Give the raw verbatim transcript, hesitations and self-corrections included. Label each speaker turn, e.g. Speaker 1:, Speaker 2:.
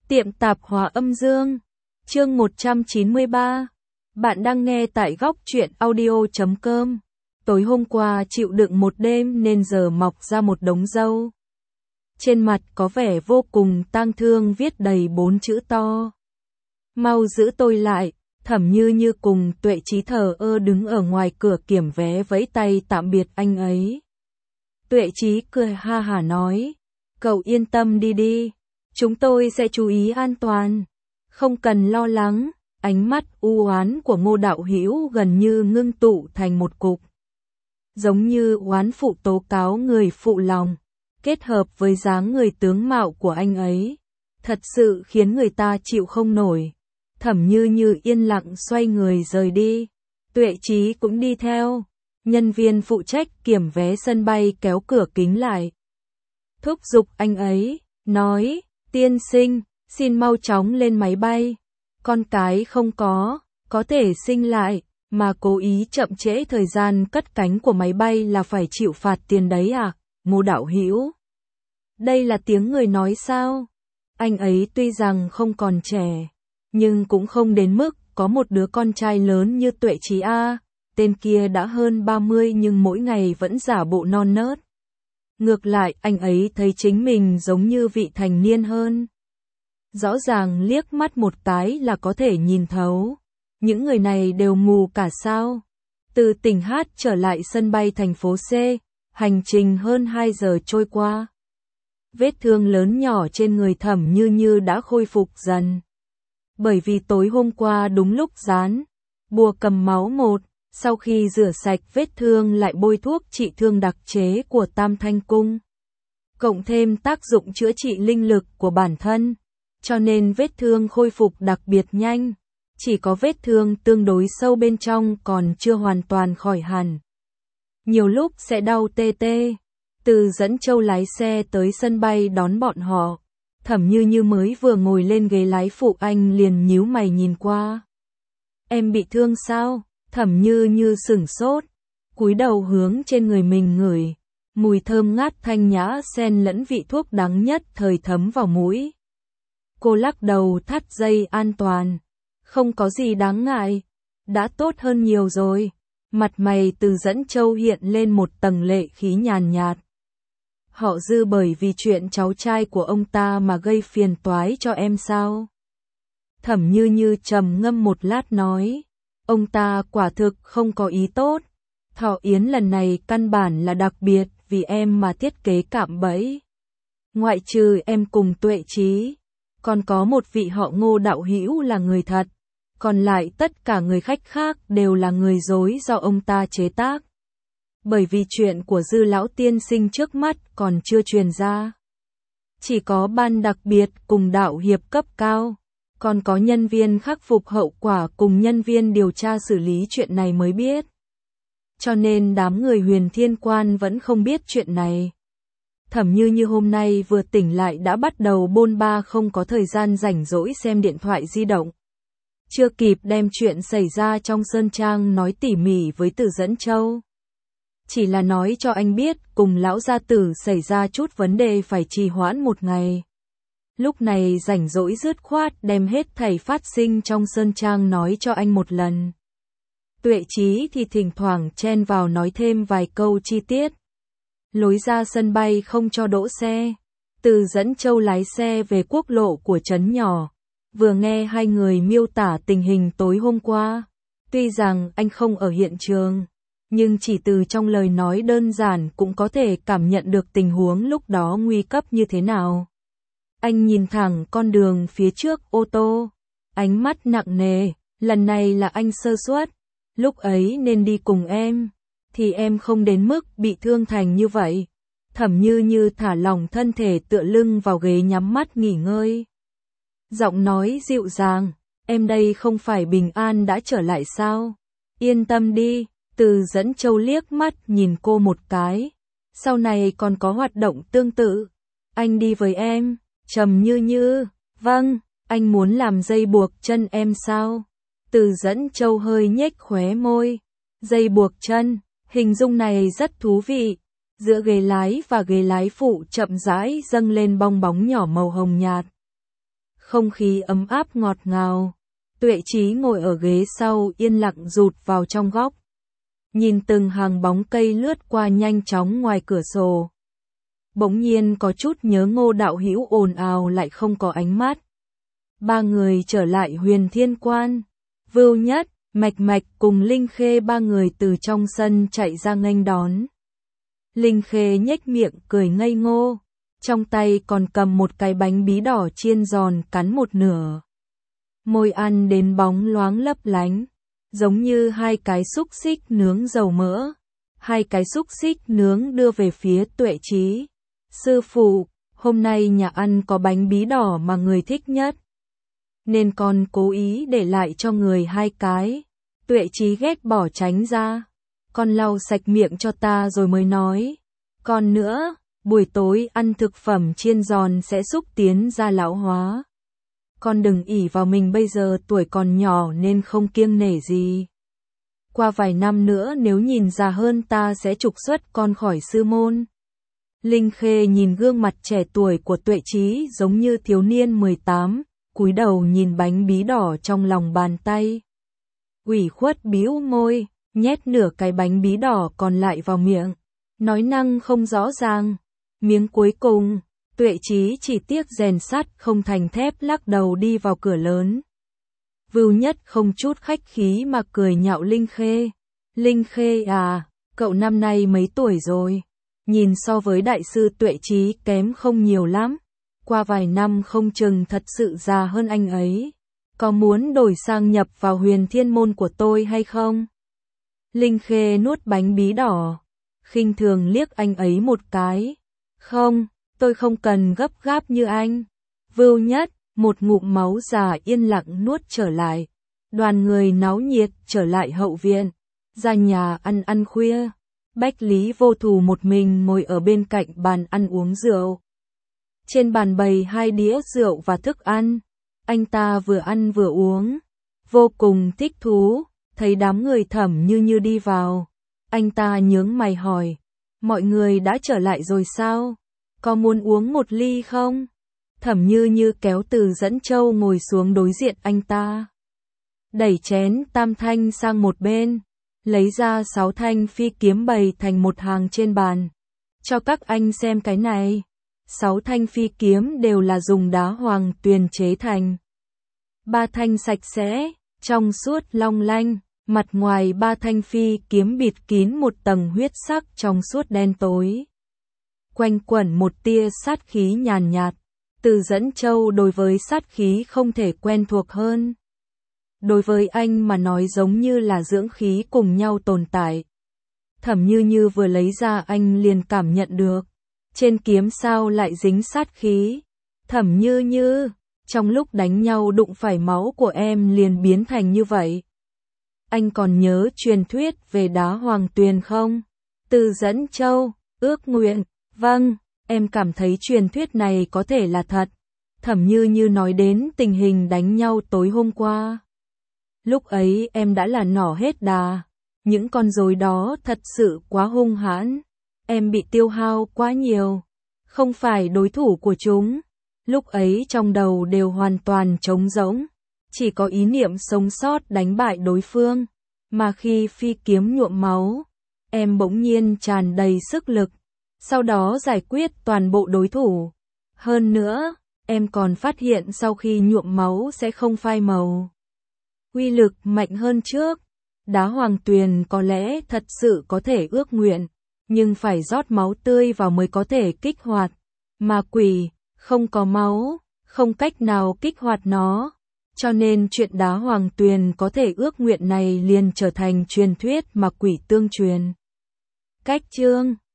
Speaker 1: Tiệm tạp hóa âm dương, chương một trăm chín mươi ba. Bạn đang nghe tại góc truyện audio chấm com. Tối hôm qua chịu đựng một đêm nên giờ mọc ra một đống râu. Trên mặt có vẻ vô cùng tang thương, viết đầy bốn chữ to. Mau giữ tôi lại. Thẩm Như Như cùng Tuệ Chí thờ ơ đứng ở ngoài cửa kiểm vé vẫy tay tạm biệt anh ấy. Tuệ Chí cười ha hả nói, cậu yên tâm đi đi, chúng tôi sẽ chú ý an toàn, không cần lo lắng. Ánh mắt u oán của Ngô Đạo Hữu gần như ngưng tụ thành một cục, giống như oán phụ tố cáo người phụ lòng, kết hợp với dáng người tướng mạo của anh ấy, thật sự khiến người ta chịu không nổi. Thẩm Như Như yên lặng xoay người rời đi, Tuệ Chí cũng đi theo. Nhân viên phụ trách kiểm vé sân bay kéo cửa kính lại, thúc giục anh ấy, nói, tiên sinh, xin mau chóng lên máy bay. Con cái không có, có thể sinh lại, mà cố ý chậm trễ thời gian cất cánh của máy bay là phải chịu phạt tiền đấy à? Ngô Đạo Hữu, đây là tiếng người nói sao? Anh ấy tuy rằng không còn trẻ, nhưng cũng không đến mức có một đứa con trai lớn như Tuệ Chí a. Tên kia đã hơn ba mươi nhưng mỗi ngày vẫn giả bộ non nớt. Ngược lại, anh ấy thấy chính mình giống như vị thành niên hơn. Rõ ràng liếc mắt một cái là có thể nhìn thấu. Những người này đều mù cả sao? Từ tỉnh Hát trở lại sân bay thành phố C, hành trình hơn hai giờ trôi qua. Vết thương lớn nhỏ trên người Thẩm Như Như đã khôi phục dần. Bởi vì tối hôm qua đúng lúc dán bùa cầm máu một, sau khi rửa sạch vết thương lại bôi thuốc trị thương đặc chế của Tam Thanh Cung. Cộng thêm tác dụng chữa trị linh lực của bản thân, cho nên vết thương khôi phục đặc biệt nhanh. Chỉ có vết thương tương đối sâu bên trong còn chưa hoàn toàn khỏi hẳn. Nhiều lúc sẽ đau tê tê. Từ Dẫn Châu lái xe tới sân bay đón bọn họ. Thẩm Như Như mới vừa ngồi lên ghế lái phụ, anh liền nhíu mày nhìn qua. Em bị thương sao? Thẩm Như Như sửng sốt, cúi đầu hướng trên người mình ngửi, mùi thơm ngát thanh nhã xen lẫn vị thuốc đắng nhất thời thấm vào mũi. Cô lắc đầu thắt dây an toàn, không có gì đáng ngại, đã tốt hơn nhiều rồi. Mặt mày Từ Dẫn Châu hiện lên một tầng lệ khí nhàn nhạt. Họ Dư bởi vì chuyện cháu trai của ông ta mà gây phiền toái cho em sao? Thẩm Như Như trầm ngâm một lát nói, ông ta quả thực không có ý tốt. Thọ yến lần này căn bản là đặc biệt vì em mà thiết kế cạm bẫy. Ngoại trừ em cùng Tuệ Chí, còn có một vị họ Ngô Đạo Hữu là người thật, còn lại tất cả người khách khác đều là người dối do ông ta chế tác. Bởi vì chuyện của Dư lão tiên sinh trước mắt còn chưa truyền ra, chỉ có ban đặc biệt cùng đạo hiệp cấp cao, còn có nhân viên khắc phục hậu quả cùng nhân viên điều tra xử lý chuyện này mới biết. Cho nên đám người Huyền Thiên Quan vẫn không biết chuyện này. Thẩm Như Như hôm nay vừa tỉnh lại đã bắt đầu bôn ba, không có thời gian rảnh rỗi xem điện thoại di động. Chưa kịp đem chuyện xảy ra trong Sơn Trang nói tỉ mỉ với Từ Dẫn Châu. Chỉ là nói cho anh biết cùng lão gia tử xảy ra chút vấn đề phải trì hoãn một ngày. Lúc này rảnh rỗi dứt khoát đem hết thảy phát sinh trong Sơn Trang nói cho anh một lần. Tuệ Chí thì thỉnh thoảng chen vào nói thêm vài câu chi tiết. Lối ra sân bay không cho đỗ xe. Từ Dẫn Châu lái xe về quốc lộ của trấn nhỏ. Vừa nghe hai người miêu tả tình hình tối hôm qua. Tuy rằng anh không ở hiện trường, nhưng chỉ từ trong lời nói đơn giản cũng có thể cảm nhận được tình huống lúc đó nguy cấp như thế nào. Anh nhìn thẳng con đường phía trước ô tô, ánh mắt nặng nề, lần này là anh sơ suất, lúc ấy nên đi cùng em, thì em không đến mức bị thương thành như vậy. Thẩm Như Như thả lỏng thân thể tựa lưng vào ghế nhắm mắt nghỉ ngơi. Giọng nói dịu dàng, em đây không phải bình an đã trở lại sao? Yên tâm đi. Từ Dẫn Châu liếc mắt nhìn cô một cái, sau này còn có hoạt động tương tự, anh đi với em. Trầm Như Như, vâng, anh muốn làm dây buộc chân em sao? Từ Dẫn Châu hơi nhếch khóe môi, dây buộc chân, hình dung này rất thú vị. Giữa ghế lái và ghế lái phụ chậm rãi dâng lên bong bóng nhỏ màu hồng nhạt. không khí ấm áp ngọt ngào. Tuệ Chí ngồi ở ghế sau yên lặng rụt vào trong góc. Nhìn từng hàng bóng cây lướt qua nhanh chóng ngoài cửa sổ. Bỗng nhiên có chút nhớ Ngô đạo hữu ồn ào lại không có ánh mắt. Ba người trở lại Huyền Thiên Quan. Vưu Nhất, Mạch Mạch cùng Linh Khê ba người từ trong sân chạy ra nghênh đón. Linh Khê nhếch miệng cười ngây ngô, trong tay còn cầm một cái bánh bí đỏ chiên giòn cắn một nửa. Môi ăn đến bóng loáng lấp lánh, giống như hai cái xúc xích nướng dầu mỡ. Hai cái xúc xích nướng đưa về phía Tuệ Chí. Sư phụ, hôm nay nhà ăn có bánh bí đỏ mà người thích nhất, nên con cố ý để lại cho người hai cái. Tuệ Chí ghét bỏ tránh ra. Con lau sạch miệng cho ta rồi mới nói. Còn nữa, buổi tối ăn thực phẩm chiên giòn sẽ xúc tiến ra lão hóa. Con đừng ỷ vào mình bây giờ tuổi còn nhỏ nên không kiêng nể gì. Qua vài năm nữa nếu nhìn già hơn ta sẽ trục xuất con khỏi sư môn. Linh Khê nhìn gương mặt trẻ tuổi của Tuệ Chí giống như thiếu niên mười tám, cúi đầu nhìn bánh bí đỏ trong lòng bàn tay. Ủy khuất bĩu môi, nhét nửa cái bánh bí đỏ còn lại vào miệng, nói năng không rõ ràng. Miếng cuối cùng, Tuệ Chí chỉ tiếc rèn sắt không thành thép lắc đầu đi vào cửa lớn. Vưu Nhất không chút khách khí mà cười nhạo Linh Khê. Linh Khê à, cậu năm nay mấy tuổi rồi? Nhìn so với đại sư Tuệ Chí kém không nhiều lắm. Qua vài năm không chừng thật sự già hơn anh ấy. Có muốn đổi sang nhập vào Huyền Thiên môn của tôi hay không? Linh Khê nuốt bánh bí đỏ, khinh thường liếc anh ấy một cái. Không, tôi không cần gấp gáp như anh. Vưu Nhất, một ngụm máu già yên lặng nuốt trở lại. Đoàn người náo nhiệt trở lại hậu viện, ra nhà ăn ăn khuya. Bách Lý Vô Thù một mình ngồi ở bên cạnh bàn ăn uống rượu. Trên bàn bày hai đĩa rượu và thức ăn. Anh ta vừa ăn vừa uống, vô cùng thích thú. Thấy đám người Thẩm Như Như đi vào, anh ta nhướng mày hỏi, mọi người đã trở lại rồi sao? Có muốn uống một ly không? Thẩm Như Như kéo Từ Dẫn Châu ngồi xuống đối diện anh ta. Đẩy chén tam thanh sang một bên, lấy ra sáu thanh phi kiếm bày thành một hàng trên bàn. Cho các anh xem cái này. Sáu thanh phi kiếm đều là dùng đá hoàng tuyền chế thành. Ba thanh sạch sẽ, trong suốt long lanh, mặt ngoài ba thanh phi kiếm bịt kín một tầng huyết sắc trong suốt đen tối. Quanh quẩn một tia sát khí nhàn nhạt. Từ Dẫn Châu đối với sát khí không thể quen thuộc hơn. Đối với anh mà nói giống như là dưỡng khí cùng nhau tồn tại. Thẩm Như Như vừa lấy ra anh liền cảm nhận được. Trên kiếm sao lại dính sát khí. Thẩm Như Như, trong lúc đánh nhau đụng phải máu của em liền biến thành như vậy. Anh còn nhớ truyền thuyết về đá hoàng tuyền không? Từ Dẫn Châu, ước nguyện, vâng, em cảm thấy truyền thuyết này có thể là thật. Thẩm Như Như nói đến tình hình đánh nhau tối hôm qua. Lúc ấy em đã là nỏ hết đà, những con rối đó thật sự quá hung hãn. Em bị tiêu hao quá nhiều, không phải đối thủ của chúng. Lúc ấy trong đầu đều hoàn toàn trống rỗng, chỉ có ý niệm sống sót đánh bại đối phương. Mà khi phi kiếm nhuộm máu, em bỗng nhiên tràn đầy sức lực, sau đó giải quyết toàn bộ đối thủ. Hơn nữa, em còn phát hiện sau khi nhuộm máu sẽ không phai màu. Uy lực mạnh hơn trước. Đá hoàng tuyền có lẽ thật sự có thể ước nguyện, nhưng phải rót máu tươi vào mới có thể kích hoạt. Mà quỷ, không có máu, không cách nào kích hoạt nó. Cho nên chuyện đá hoàng tuyền có thể ước nguyện này liền trở thành truyền thuyết mà quỷ tương truyền. Cách chương